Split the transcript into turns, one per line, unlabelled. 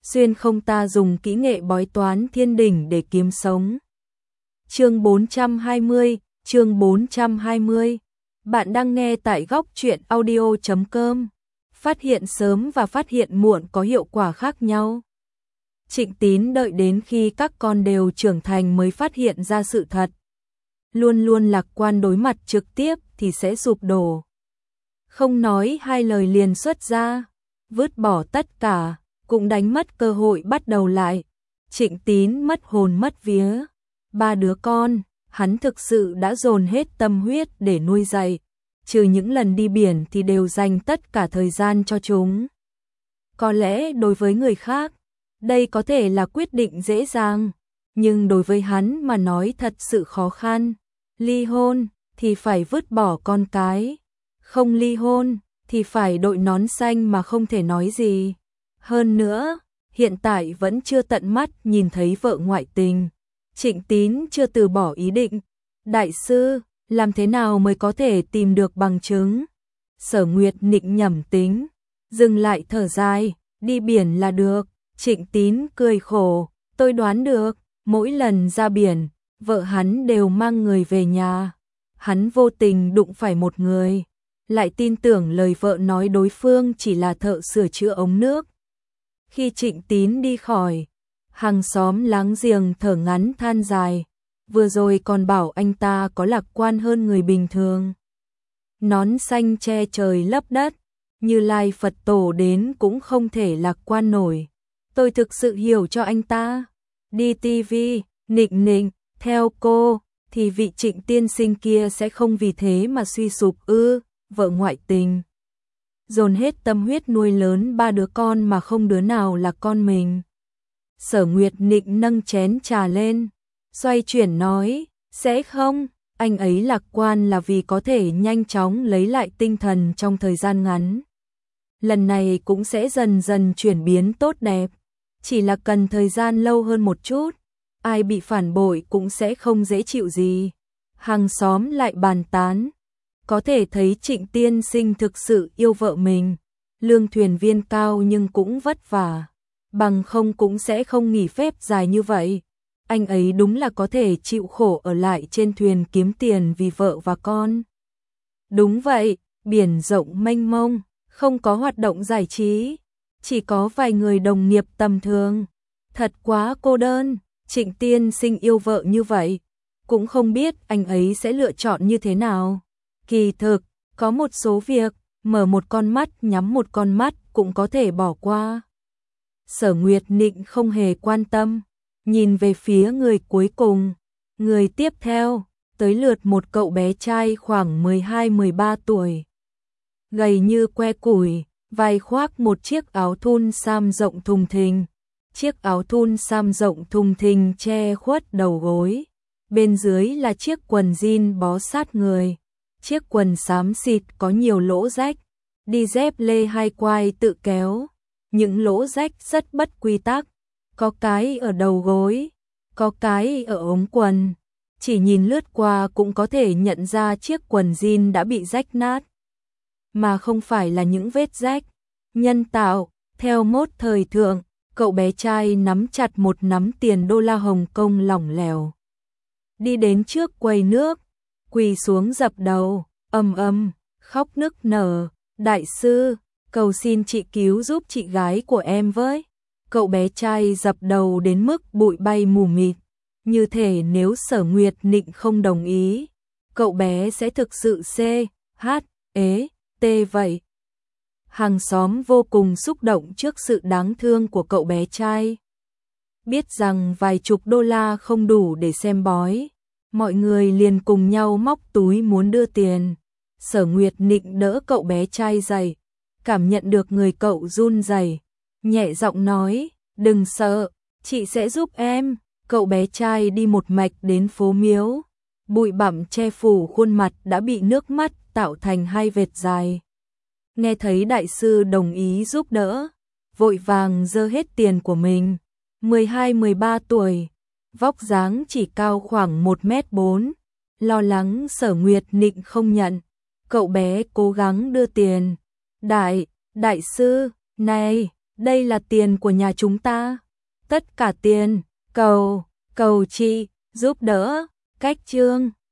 xuyên không ta dùng kỹ nghệ bói toán thiên đỉnh để kiếm sống. Chương 420, chương 420. Bạn đang nghe tại góc truyện audio.com. Phát hiện sớm và phát hiện muộn có hiệu quả khác nhau. Trịnh Tín đợi đến khi các con đều trưởng thành mới phát hiện ra sự thật. Luôn luôn lạc quan đối mặt trực tiếp thì sẽ sụp đổ. Không nói hai lời liền xuất ra, vứt bỏ tất cả, cũng đánh mất cơ hội bắt đầu lại. Trịnh Tín mất hồn mất vía. 3 đứa con, hắn thực sự đã dồn hết tâm huyết để nuôi dạy. Trừ những lần đi biển thì đều dành tất cả thời gian cho chúng. Có lẽ đối với người khác, đây có thể là quyết định dễ dàng, nhưng đối với hắn mà nói thật sự khó khăn. Ly hôn thì phải vứt bỏ con cái, không ly hôn thì phải đội nón xanh mà không thể nói gì. Hơn nữa, hiện tại vẫn chưa tận mắt nhìn thấy vợ ngoại tình. Trịnh Tín chưa từ bỏ ý định. Đại sư, làm thế nào mới có thể tìm được bằng chứng? Sở Nguyệt Nịnh nhẩm tính, dừng lại thở dài, đi biển là được. Trịnh Tín cười khổ, tôi đoán được, mỗi lần ra biển, vợ hắn đều mang người về nhà. Hắn vô tình đụng phải một người, lại tin tưởng lời vợ nói đối phương chỉ là thợ sửa chữa ống nước. Khi Trịnh Tín đi khỏi, hàng xóm láng giềng thở ngắn than dài, vừa rồi còn bảo anh ta có lạc quan hơn người bình thường. Nón xanh che trời lấp đất, Như Lai Phật Tổ đến cũng không thể lạc quan nổi. Tôi thực sự hiểu cho anh ta. Đi tivi, Nịnh Nịnh, theo cô, thì vị Trịnh tiên sinh kia sẽ không vì thế mà suy sụp ư? Vợ ngoại tình, dồn hết tâm huyết nuôi lớn 3 đứa con mà không đứa nào là con mình. Sở Nguyệt Nịnh nâng chén trà lên, xoay chuyển nói, sẽ không, anh ấy lạc quan là vì có thể nhanh chóng lấy lại tinh thần trong thời gian ngắn. Lần này cũng sẽ dần dần chuyển biến tốt đẹp, chỉ là cần thời gian lâu hơn một chút, ai bị phản bội cũng sẽ không dễ chịu gì. Hàng xóm lại bàn tán, có thể thấy Trịnh tiên sinh thực sự yêu vợ mình, lương thuyền viên cao nhưng cũng vất vả, bằng không cũng sẽ không nghỉ phép dài như vậy. Anh ấy đúng là có thể chịu khổ ở lại trên thuyền kiếm tiền vì vợ và con. Đúng vậy, biển rộng mênh mông, không có hoạt động giải trí, chỉ có vài người đồng nghiệp tầm thường. Thật quá cô đơn, Trịnh tiên sinh yêu vợ như vậy, cũng không biết anh ấy sẽ lựa chọn như thế nào. Kỳ thực, có một số việc, mở một con mắt nhắm một con mắt cũng có thể bỏ qua. Sở Nguyệt Nịnh không hề quan tâm, nhìn về phía người cuối cùng. Người tiếp theo, tới lượt một cậu bé trai khoảng 12-13 tuổi. Gầy như que củi, vai khoác một chiếc áo thun sam rộng thùng thình. Chiếc áo thun sam rộng thùng thình che khuất đầu gối. Bên dưới là chiếc quần jean bó sát người. Chiếc quần xám xịt có nhiều lỗ rách, đi dép lê hai quai tự kéo. Những lỗ rách rất bất quy tắc, có cái ở đầu gối, có cái ở ống quần. Chỉ nhìn lướt qua cũng có thể nhận ra chiếc quần jean đã bị rách nát, mà không phải là những vết rách nhân tạo. Theo mốt thời thượng, cậu bé trai nắm chặt một nắm tiền đô la Hồng Kông lỏng lẻo, đi đến trước quầy nước, quỳ xuống dập đầu, khóc nức nở. Đại sư, cầu xin chị cứu giúp chị gái của em với. Cậu bé trai dập đầu đến mức bụi bay mù mịt, như thể nếu Sở Nguyệt Nịnh không đồng ý, cậu bé sẽ thực sự CHT vậy. Hàng xóm vô cùng xúc động trước sự đáng thương của cậu bé trai. Biết rằng vài chục đô la không đủ để xem bói, mọi người liền cùng nhau móc túi muốn đưa tiền. Sở Nguyệt Nịnh đỡ cậu bé trai dậy, cảm nhận được người cậu run rẩy, nhẹ giọng nói, đừng sợ, chị sẽ giúp em. Cậu bé trai đi một mạch đến phố Miếu, bụi bặm che phủ khuôn mặt đã bị nước mắt tạo thành hai vệt dài. Nghe thấy đại sư đồng ý giúp đỡ, vội vàng giơ hết tiền của mình. 12-13 tuổi, vóc dáng chỉ cao khoảng 1m4, lo lắng Sở Nguyệt Nịnh không nhận. Cậu bé cố gắng đưa tiền. Đại sư, này, Đây là tiền của nhà chúng ta. Tất cả tiền, cầu chị, giúp đỡ, cách chương.